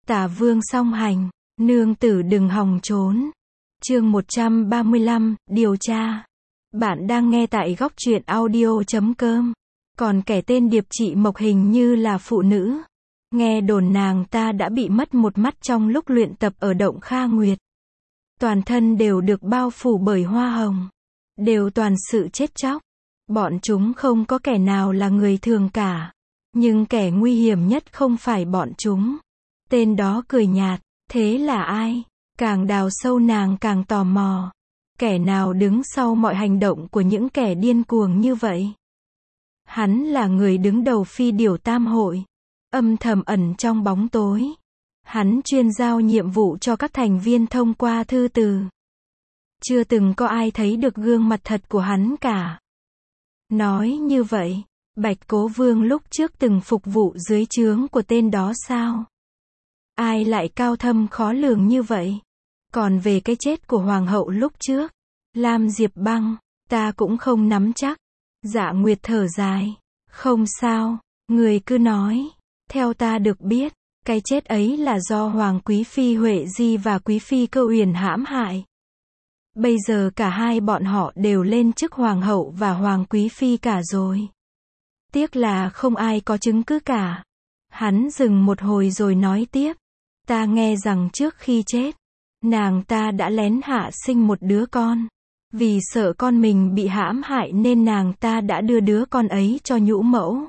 Tả Vương song hành, nương tử đừng hòng trốn. Chương 135, điều tra. Bạn đang nghe tại góc truyện audio.com. Còn kẻ tên Điệp Chị Mộc hình như là phụ nữ. Nghe đồn nàng ta đã bị mất một mắt trong lúc luyện tập ở động Kha Nguyệt. Toàn thân đều được bao phủ bởi hoa hồng. Đều toàn sự chết chóc. Bọn chúng không có kẻ nào là người thường cả. Nhưng kẻ nguy hiểm nhất không phải bọn chúng. Tên đó cười nhạt, thế là ai? Càng đào sâu nàng càng tò mò. Kẻ nào đứng sau mọi hành động của những kẻ điên cuồng như vậy? Hắn là người đứng đầu Phi Điểu Tam Hội. Âm thầm ẩn trong bóng tối. Hắn chuyên giao nhiệm vụ cho các thành viên thông qua thư từ. Chưa từng có ai thấy được gương mặt thật của hắn cả. Nói như vậy, Bạch Cố Vương lúc trước từng phục vụ dưới trướng của tên đó sao? Ai lại cao thâm khó lường như vậy? Còn về cái chết của Hoàng hậu lúc trước, Lam Diệp Băng, ta cũng không nắm chắc. Dạ Nguyệt thở dài. Không sao, người cứ nói. Theo ta được biết, cái chết ấy là do Hoàng Quý Phi Huệ Di và Quý Phi Cơ Uyển hãm hại. Bây giờ cả hai bọn họ đều lên chức Hoàng hậu và Hoàng Quý Phi cả rồi. Tiếc là không ai có chứng cứ cả. Hắn dừng một hồi rồi nói tiếp. Ta nghe rằng trước khi chết, nàng ta đã lén hạ sinh một đứa con. Vì sợ con mình bị hãm hại nên nàng ta đã đưa đứa con ấy cho nhũ mẫu.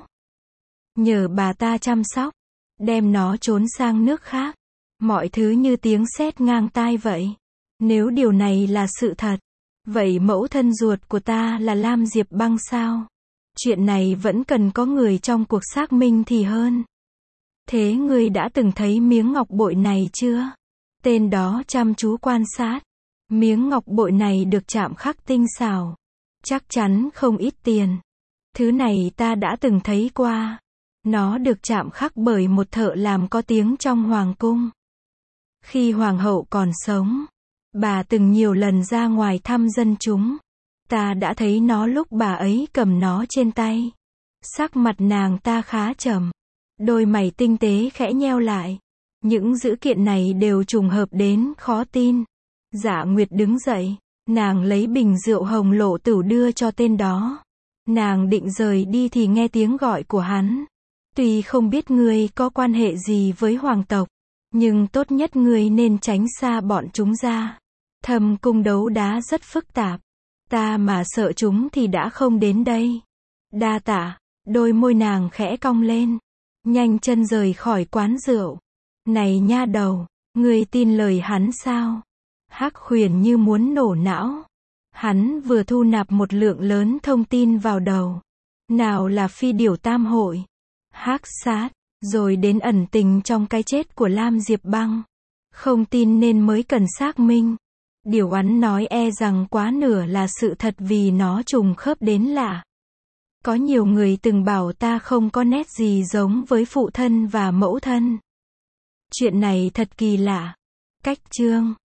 Nhờ bà ta chăm sóc, đem nó trốn sang nước khác. Mọi thứ như tiếng sét ngang tai vậy. Nếu điều này là sự thật, vậy mẫu thân ruột của ta là Lam Diệp Băng sao? Chuyện này vẫn cần có người trong cuộc xác minh thì hơn. Thế ngươi đã từng thấy miếng ngọc bội này chưa? Tên đó chăm chú quan sát. Miếng ngọc bội này được chạm khắc tinh xảo. Chắc chắn không ít tiền. Thứ này ta đã từng thấy qua. Nó được chạm khắc bởi một thợ làm có tiếng trong hoàng cung. Khi hoàng hậu còn sống, bà từng nhiều lần ra ngoài thăm dân chúng. Ta đã thấy nó lúc bà ấy cầm nó trên tay. Sắc mặt nàng ta khá trầm. Đôi mày tinh tế khẽ nheo lại. Những dữ kiện này đều trùng hợp đến khó tin. Dạ Nguyệt đứng dậy. Nàng lấy bình rượu hồng lộ tửu đưa cho tên đó. Nàng định rời đi thì nghe tiếng gọi của hắn. Tuy không biết ngươi có quan hệ gì với hoàng tộc, nhưng tốt nhất ngươi nên tránh xa bọn chúng ra. Thâm cung đấu đá rất phức tạp. Ta mà sợ chúng thì đã không đến đây. Đa tạ. Đôi môi nàng khẽ cong lên. Nhanh chân rời khỏi quán rượu. Này nha đầu, ngươi tin lời hắn sao? Hắc Huyền như muốn nổ não. Hắn vừa thu nạp một lượng lớn thông tin vào đầu. Nào là Phi Điểu Tam Hội, Hắc Sát, rồi đến ẩn tình trong cái chết của Lam Diệp Băng. Không tin nên mới cần xác minh. Điều hắn nói e rằng quá nửa là sự thật vì nó trùng khớp đến lạ. Có nhiều người từng bảo ta không có nét gì giống với phụ thân và mẫu thân. Chuyện này thật kỳ lạ. Cách chương